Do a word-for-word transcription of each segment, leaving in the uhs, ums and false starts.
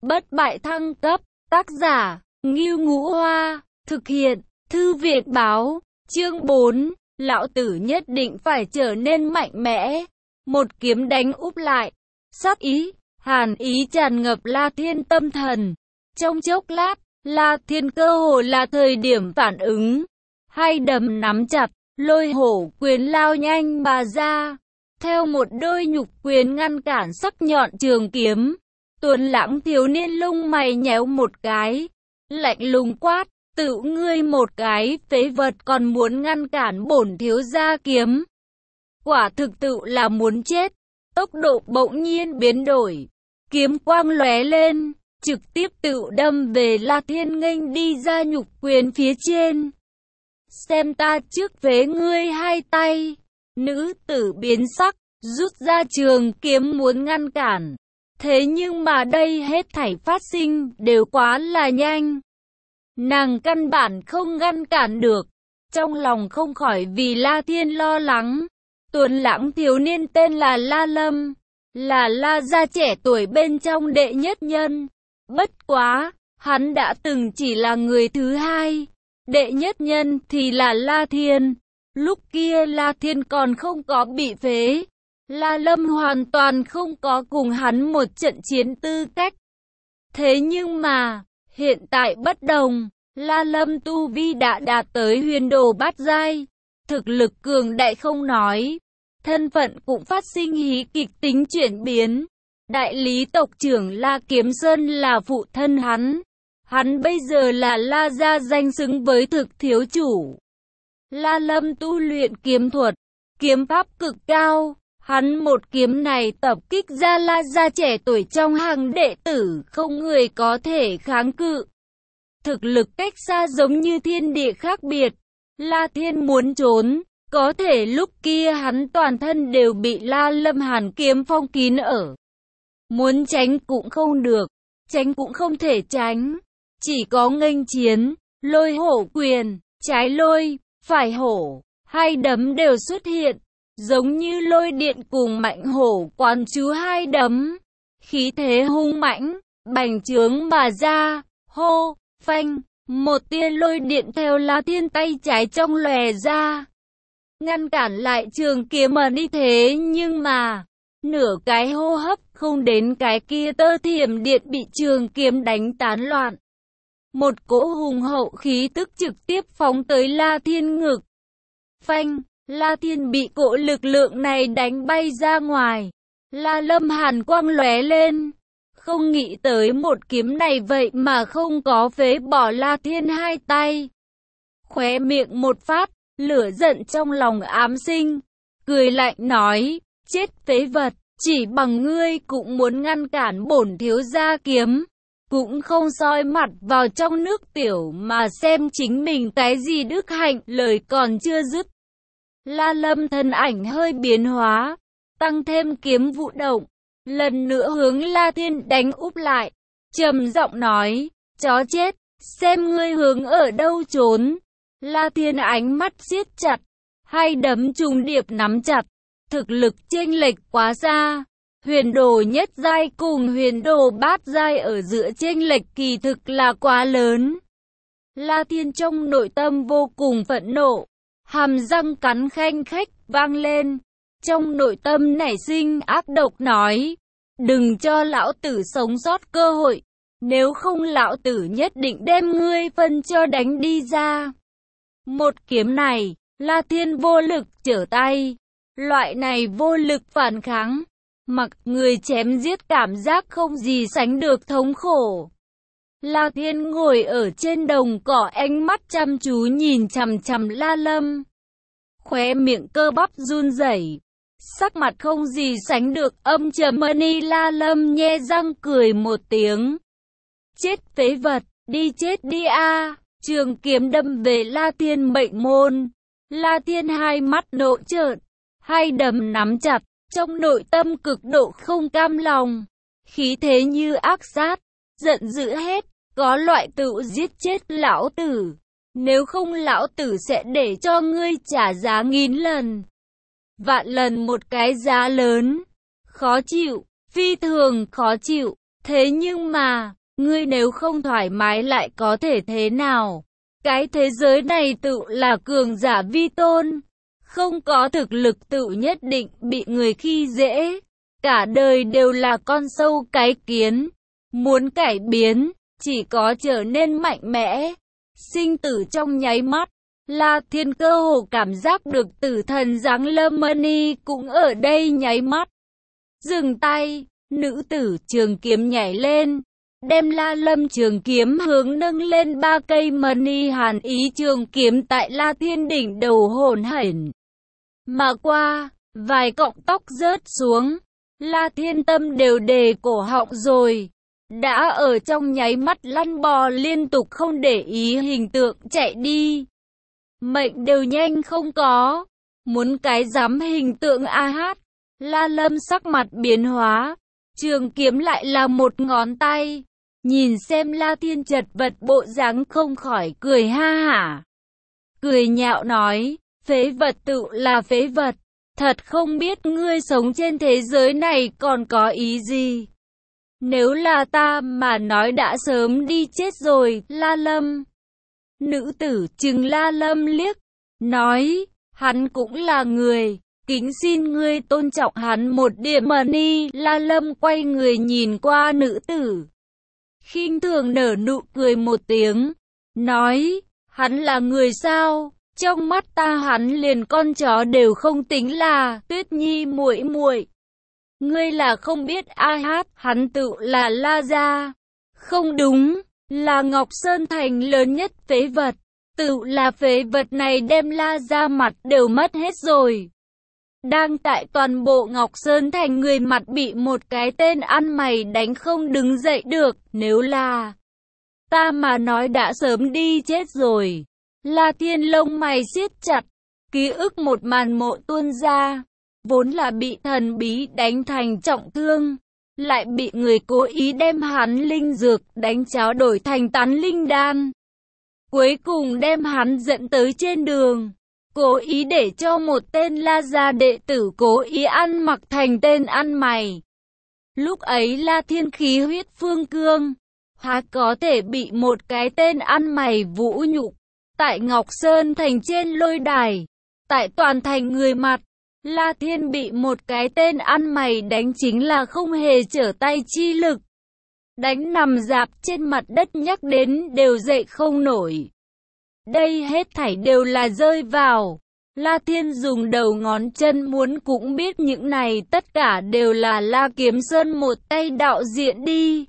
bất bại thăng cấp, tác giả, Ngưu Ngũ Hoa, thực hiện, Thư viện báo, chương bốn, lão tử nhất định phải trở nên mạnh mẽ. Một kiếm đánh úp lại, sát ý, hàn ý tràn ngập La Thiên tâm thần. Trong chốc lát, La Thiên cơ hồ là thời điểm phản ứng, hai đấm nắm chặt, lôi hổ quyền lao nhanh mà ra, theo một đôi nhục quyền ngăn cản sắc nhọn trường kiếm. Tuấn Lãng thiếu niên lông mày nhéo một cái, lạnh lùng quát, tự ngươi một cái phế vật còn muốn ngăn cản bổn thiếu gia kiếm. Quả thực tự là muốn chết. Tốc độ bỗng nhiên biến đổi, kiếm quang lóe lên, trực tiếp tự đâm về La Thiên nghênh đi ra nhục quyền phía trên. Xem ta trước phế ngươi hai tay. Nữ tử biến sắc, rút ra trường kiếm muốn ngăn cản. Thế nhưng mà đây hết thảy phát sinh đều quá là nhanh. Nàng căn bản không ngăn cản được. Trong lòng không khỏi vì La Thiên lo lắng. Tuấn Lãng thiếu niên tên là La Lâm, là La gia trẻ tuổi bên trong đệ nhất nhân. Bất quá, hắn đã từng chỉ là người thứ hai. Đệ nhất nhân thì là La Thiên. Lúc kia La Thiên còn không có bị phế. La Lâm hoàn toàn không có cùng hắn một trận chiến tư cách. Thế nhưng mà, hiện tại bất đồng, La Lâm tu vi đã đạt tới huyền đồ bát giai. Thực lực cường đại không nói, thân phận cũng phát sinh hí kịch tính chuyển biến. Đại lý tộc trưởng La Kiếm Sơn là phụ thân hắn. Hắn bây giờ là La gia danh xứng với thực thiếu chủ. La Lâm tu luyện kiếm thuật, kiếm pháp cực cao. Hắn một kiếm này tập kích ra La gia trẻ tuổi trong hàng đệ tử không người có thể kháng cự. Thực lực cách xa giống như thiên địa khác biệt. La Thiên muốn trốn, có thể lúc kia hắn toàn thân đều bị La Lâm hàn kiếm phong kín ở. Muốn tránh cũng không được, tránh cũng không thể tránh. Chỉ có nghênh chiến, lôi hổ quyền, trái lôi, phải hổ, hai đấm đều xuất hiện. Giống như lôi điện cùng mạnh hổ quán chú hai đấm. Khí thế hung mãnh, bành trướng mà ra, hô, phanh. Một tia lôi điện theo La Thiên tay trái trong lòe ra, ngăn cản lại trường kiếm mà đi. Thế nhưng mà, nửa cái hô hấp không đến, cái kia tơ thiểm điện bị trường kiếm đánh tán loạn. Một cỗ hùng hậu khí tức trực tiếp phóng tới La Thiên ngực. Phanh, La Thiên bị cỗ lực lượng này đánh bay ra ngoài. La Lâm hàn quang lóe lên. Không nghĩ tới một kiếm này vậy mà không có phế bỏ La Thiên hai tay. Khóe miệng một phát, lửa giận trong lòng ám sinh. Cười lạnh nói, chết phế vật, chỉ bằng ngươi cũng muốn ngăn cản bổn thiếu gia kiếm. Cũng không soi mặt vào trong nước tiểu mà xem chính mình cái gì đức hạnh. Lời còn chưa dứt, La Lâm thân ảnh hơi biến hóa, tăng thêm kiếm vụ động, lần nữa hướng La Thiên đánh úp lại, trầm giọng nói, chó chết, xem ngươi hướng ở đâu trốn. La Thiên ánh mắt siết chặt, hai đấm trùng điệp nắm chặt, thực lực chênh lệch quá xa. Huyền đồ nhất giai cùng huyền đồ bát giai ở giữa chênh lệch kỳ thực là quá lớn. La Thiên trong nội tâm vô cùng phẫn nộ, hàm răng cắn khanh khách vang lên, trong nội tâm nảy sinh ác độc nói, đừng cho lão tử sống sót cơ hội, nếu không lão tử nhất định đem ngươi phân cho đánh đi ra. Một kiếm này, La Thiên vô lực trở tay, loại này vô lực phản kháng, mặc người chém giết cảm giác không gì sánh được thống khổ. La Thiên ngồi ở trên đồng cỏ, ánh mắt chăm chú nhìn chằm chằm La Lâm. Khóe miệng cơ bắp run rẩy, sắc mặt không gì sánh được âm trầm. Mani La Lâm nhe răng cười một tiếng. Chết phế vật, đi chết đi a! Trường kiếm đâm về La Thiên mệnh môn. La Thiên hai mắt nộ trợn, hai đấm nắm chặt, trong nội tâm cực độ không cam lòng. Khí thế như ác sát, giận dữ hết, có loại tự giết chết lão tử. Nếu không lão tử sẽ để cho ngươi trả giá nghìn lần, vạn lần một cái giá lớn. Khó chịu, phi thường khó chịu. Thế nhưng mà, ngươi nếu không thoải mái lại có thể thế nào? Cái thế giới này tự là cường giả vi tôn. Không có thực lực tự nhất định bị người khi dễ. Cả đời đều là con sâu cái kiến. Muốn cải biến, chỉ có trở nên mạnh mẽ. Sinh tử trong nháy mắt. La Thiên cơ hồ cảm giác được tử thần giáng lâm Mani cũng ở đây nháy mắt. Dừng tay, nữ tử trường kiếm nhảy lên. Đem La Lâm trường kiếm hướng nâng lên ba cây Mani hàn ý trường kiếm tại La Thiên đỉnh đầu hồn hển. Mà qua, vài cọng tóc rớt xuống. La Thiên tâm đều đề cổ họng rồi. Đã ở trong nháy mắt lăn bò liên tục không để ý hình tượng chạy đi. Mệnh đều nhanh không có. Muốn cái dám hình tượng a hát. La Lâm sắc mặt biến hóa. Trường kiếm lại là một ngón tay. Nhìn xem La Thiên chật vật bộ dáng không khỏi cười ha hả. Cười nhạo nói, phế vật tự là phế vật. Thật không biết ngươi sống trên thế giới này còn có ý gì. Nếu là ta mà nói đã sớm đi chết rồi, La Lâm. Nữ tử trừng La Lâm liếc, nói, hắn cũng là người, kính xin ngươi tôn trọng hắn một điểm. Mani. La Lâm quay người nhìn qua nữ tử, khinh thường nở nụ cười một tiếng, nói, hắn là người sao? Trong mắt ta hắn liền con chó đều không tính là. Tuyết Nhi muội muội, ngươi là không biết ai hát, hắn tự là La gia. Không đúng, là Ngọc Sơn thành lớn nhất phế vật. Tự là phế vật này đem La gia mặt đều mất hết rồi. Đang tại toàn bộ Ngọc Sơn thành người mặt bị một cái tên ăn mày đánh không đứng dậy được. Nếu là ta mà nói đã sớm đi chết rồi. La Thiên lông mày siết chặt, ký ức một màn mộ tuôn ra. Vốn là bị thần bí đánh thành trọng thương, lại bị người cố ý đem hắn linh dược đánh cháo đổi thành tán linh đan. Cuối cùng đem hắn dẫn tới trên đường, cố ý để cho một tên La gia đệ tử cố ý ăn mặc thành tên ăn mày. Lúc ấy La Thiên khí huyết phương cương, há có thể bị một cái tên ăn mày vũ nhục. Tại Ngọc Sơn thành trên lôi đài, tại toàn thành người mặt, La Thiên bị một cái tên ăn mày đánh chính là không hề trở tay chi lực. Đánh nằm dạp trên mặt đất nhắc đến đều dậy không nổi. Đây hết thảy đều là rơi vào. La Thiên dùng đầu ngón chân muốn cũng biết những này tất cả đều là La Kiếm Sơn một tay đạo diễn đi.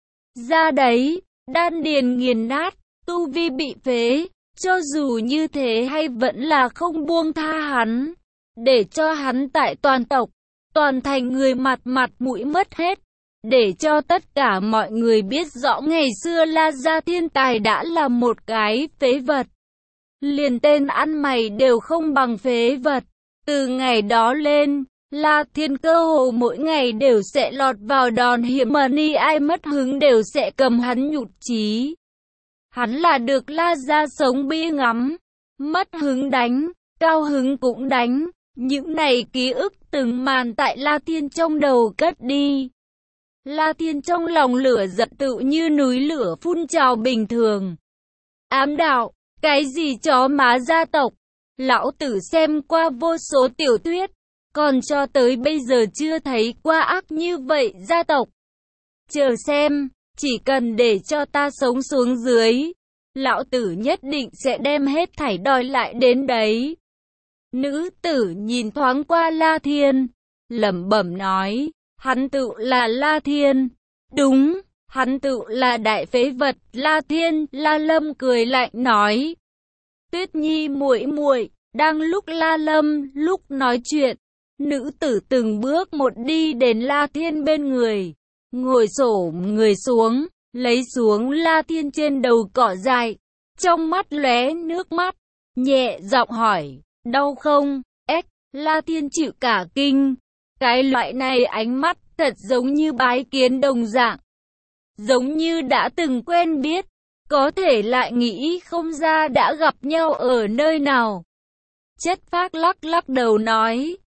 Ra đấy, đan điền nghiền nát, tu vi bị phế. Cho dù như thế hay vẫn là không buông tha hắn, để cho hắn tại toàn tộc, toàn thành người mặt mặt mũi mất hết, để cho tất cả mọi người biết rõ ngày xưa La gia thiên tài đã là một cái phế vật. Liền tên ăn mày đều không bằng phế vật. Từ ngày đó lên, La Thiên cơ hồ mỗi ngày đều sẽ lọt vào đòn hiểm. Mani ai mất hứng đều sẽ cầm hắn nhụt chí. Hắn là được La gia sống bi ngắm, mất hứng đánh, cao hứng cũng đánh. Những này ký ức từng màn tại La Thiên trong đầu cất đi. La Thiên trong lòng lửa giận tự như núi lửa phun trào bình thường. Ám đạo, cái gì chó má gia tộc? Lão tử xem qua vô số tiểu thuyết, còn cho tới bây giờ chưa thấy qua ác như vậy gia tộc. Chờ xem. Chỉ cần để cho ta sống xuống dưới, lão tử nhất định sẽ đem hết thảy đòi lại đến đấy. Nữ tử nhìn thoáng qua La Thiên, lẩm bẩm nói, hắn tự là La Thiên. Đúng, hắn tự là đại phế vật La Thiên. La Lâm cười lạnh nói, Tuyết Nhi muội muội. Đang lúc La Lâm lúc nói chuyện, nữ tử từng bước một đi đến La Thiên bên người. Ngồi xổm người xuống, lấy xuống La Thiên trên đầu cỏ dại, trong mắt lóe nước mắt, nhẹ giọng hỏi, đau không? Ếch, La Thiên chịu cả kinh, cái loại này ánh mắt thật giống như bái kiến đồng dạng, giống như đã từng quen biết, có thể lại nghĩ không ra đã gặp nhau ở nơi nào. Chất phác lắc lắc đầu nói,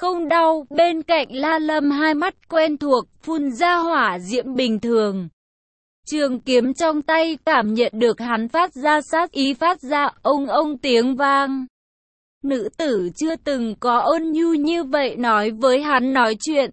không đau. Bên cạnh La Lâm hai mắt quen thuộc, phun ra hỏa diễm bình thường. Trường kiếm trong tay cảm nhận được hắn phát ra sát ý, phát ra ông ông tiếng vang. Nữ tử chưa từng có ôn nhu như vậy nói với hắn nói chuyện.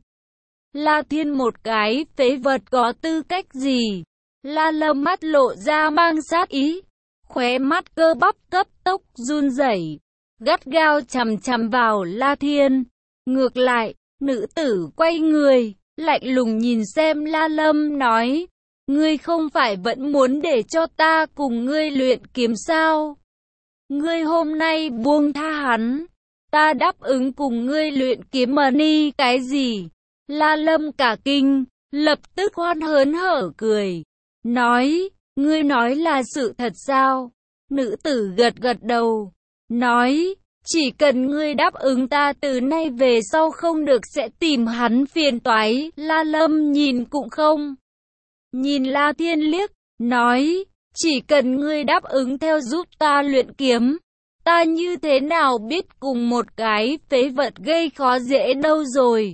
La Thiên một cái phế vật có tư cách gì? La Lâm mắt lộ ra mang sát ý, khóe mắt cơ bắp cấp tốc run rẩy, gắt gao chằm chằm vào La Thiên. Ngược lại, nữ tử quay người, lạnh lùng nhìn xem La Lâm nói, ngươi không phải vẫn muốn để cho ta cùng ngươi luyện kiếm sao? Ngươi hôm nay buông tha hắn, ta đáp ứng cùng ngươi luyện kiếm mà ni cái gì? La Lâm cả kinh, lập tức hoan hớn hở cười, nói, ngươi nói là sự thật sao? Nữ tử gật gật đầu, nói, chỉ cần ngươi đáp ứng ta từ nay về sau không được sẽ tìm hắn phiền toái. La Lâm nhìn cũng không nhìn La Thiên liếc, nói, chỉ cần ngươi đáp ứng theo giúp ta luyện kiếm, ta như thế nào biết cùng một cái phế vật gây khó dễ đâu rồi.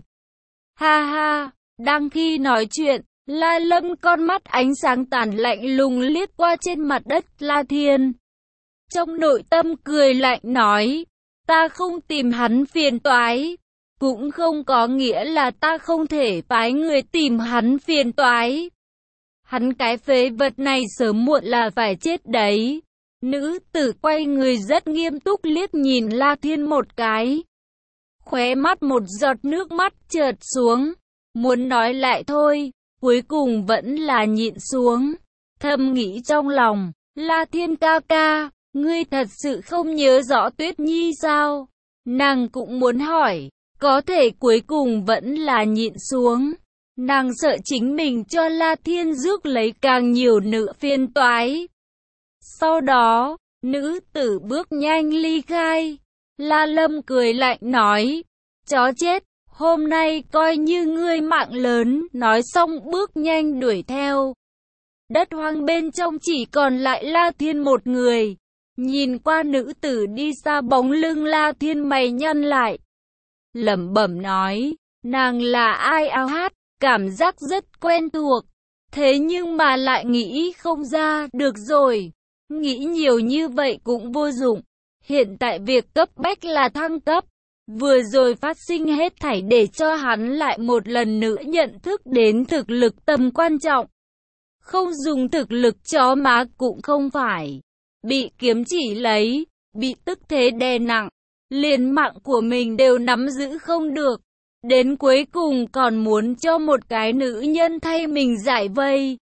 Ha ha, đang khi nói chuyện, La Lâm con mắt ánh sáng tàn lạnh lùng liếc qua trên mặt đất La Thiên. Trong nội tâm cười lạnh nói, ta không tìm hắn phiền toái, cũng không có nghĩa là ta không thể phái người tìm hắn phiền toái. Hắn cái phế vật này sớm muộn là phải chết đấy. Nữ tử quay người rất nghiêm túc liếc nhìn La Thiên một cái. Khóe mắt một giọt nước mắt trượt xuống, muốn nói lại thôi, cuối cùng vẫn là nhịn xuống. Thầm nghĩ trong lòng, La Thiên ca ca, ngươi thật sự không nhớ rõ Tuyết Nhi sao? Nàng cũng muốn hỏi, có thể cuối cùng vẫn là nhịn xuống. Nàng sợ chính mình cho La Thiên rước lấy càng nhiều nữ phiền toái. Sau đó, nữ tử bước nhanh ly khai. La Lâm cười lạnh nói, chó chết, hôm nay coi như ngươi mạng lớn. Nói xong bước nhanh đuổi theo. Đất hoang bên trong chỉ còn lại La Thiên một người. Nhìn qua nữ tử đi xa bóng lưng La Thiên mày nhăn lại. Lẩm bẩm nói, nàng là ai áo hát, cảm giác rất quen thuộc. Thế nhưng mà lại nghĩ không ra, được rồi. Nghĩ nhiều như vậy cũng vô dụng. Hiện tại việc cấp bách là thăng cấp. Vừa rồi phát sinh hết thảy để cho hắn lại một lần nữa nhận thức đến thực lực tầm quan trọng. Không dùng thực lực chó má cũng không phải. Bị kiếm chỉ lấy, bị tức thế đè nặng, liền mạng của mình đều nắm giữ không được. Đến cuối cùng còn muốn cho một cái nữ nhân thay mình giải vây.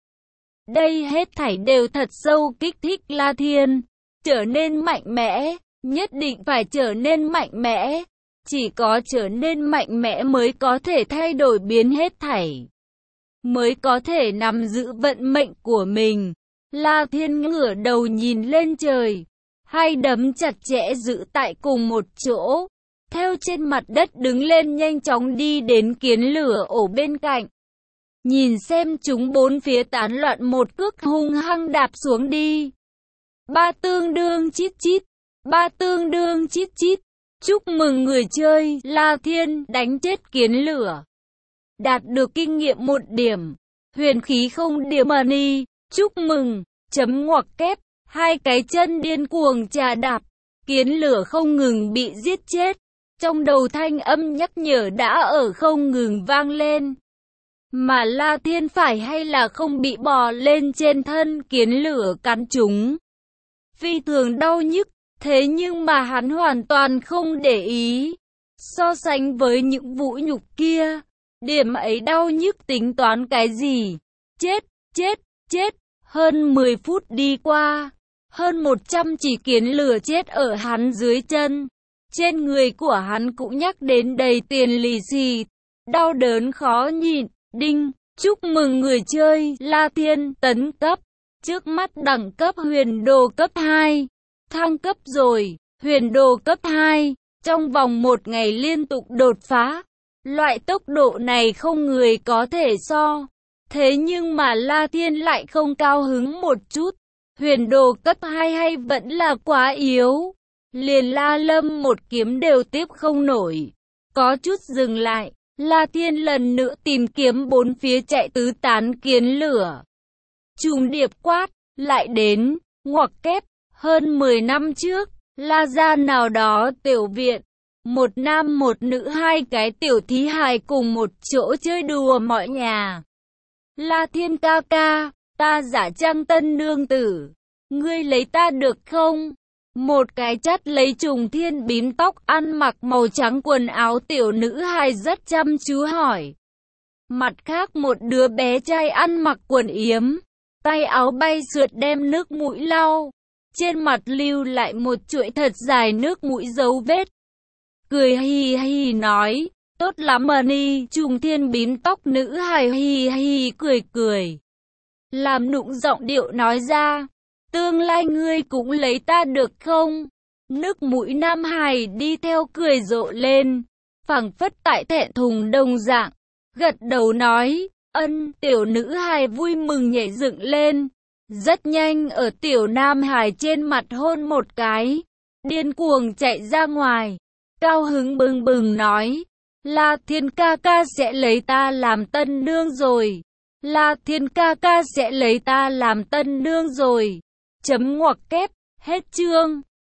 Đây hết thảy đều thật sâu kích thích La Thiên. Trở nên mạnh mẽ, nhất định phải trở nên mạnh mẽ. Chỉ có trở nên mạnh mẽ mới có thể thay đổi biến hết thảy. Mới có thể nắm giữ vận mệnh của mình. La Thiên ngửa đầu nhìn lên trời. Hai đấm chặt chẽ giữ tại cùng một chỗ. Theo trên mặt đất đứng lên nhanh chóng đi đến kiến lửa ổ bên cạnh. Nhìn xem chúng bốn phía tán loạn một cước hung hăng đạp xuống đi. Ba tương đương chít chít. Ba tương đương chít chít. Chúc mừng người chơi, La Thiên đánh chết kiến lửa. Đạt được kinh nghiệm một điểm. Huyền khí không điểm money. Chúc mừng, chấm ngoặc kép. Hai cái chân điên cuồng chà đạp. Kiến lửa không ngừng bị giết chết. Trong đầu thanh âm nhắc nhở đã ở không ngừng vang lên. Mà La Thiên phải hay là không bị bò lên trên thân kiến lửa cắn chúng. Phi thường đau nhức, thế nhưng mà hắn hoàn toàn không để ý. So sánh với những vũ nhục kia, điểm ấy đau nhức tính toán cái gì? Chết, chết, chết, hơn mười phút đi qua, hơn một trăm chỉ kiến lửa chết ở hắn dưới chân. Trên người của hắn cũng nhắc đến đầy tiền lì xì, đau đớn khó nhịn. Đinh, chúc mừng người chơi, La Thiên tấn cấp. Trước mắt đẳng cấp huyền đồ cấp hai. Thăng cấp rồi, huyền đồ cấp hai. Trong vòng một ngày liên tục đột phá. Loại tốc độ này không người có thể so. Thế nhưng mà La Thiên lại không cao hứng một chút. Huyền đồ cấp hai hay vẫn là quá yếu. Liền La Lâm một kiếm đều tiếp không nổi. Có chút dừng lại, La Thiên lần nữa tìm kiếm bốn phía chạy tứ tán kiến lửa. Trùng điệp quát, lại đến, ngoặc kép, hơn mười năm trước, La gia nào đó tiểu viện, một nam một nữ hai cái tiểu thí hài cùng một chỗ chơi đùa mọi nhà. La Thiên ca ca, ta giả trang tân nương tử, ngươi lấy ta được không? Một cái chắt lấy Trùng Thiên bím tóc ăn mặc màu trắng quần áo tiểu nữ hài rất chăm chú hỏi. Mặt khác một đứa bé trai ăn mặc quần yếm, tay áo bay sượt đem nước mũi lau, trên mặt lưu lại một chuỗi thật dài nước mũi dấu vết. Cười hì hì nói, tốt lắm mà ni. Trùng Thiên bím tóc nữ hài hì hì cười cười, làm nũng giọng điệu nói ra, tương lai ngươi cũng lấy ta được không? Nước mũi nam hài đi theo cười rộ lên, phảng phất tại thẹn thùng đồng dạng, gật đầu nói, ân. Tiểu nữ hài vui mừng nhảy dựng lên, rất nhanh ở tiểu nam hài trên mặt hôn một cái, điên cuồng chạy ra ngoài, cao hứng bừng bừng nói, La Thiên ca ca sẽ lấy ta làm tân nương rồi, La Thiên ca ca sẽ lấy ta làm tân nương rồi. Chấm ngoặc kép, hết chương.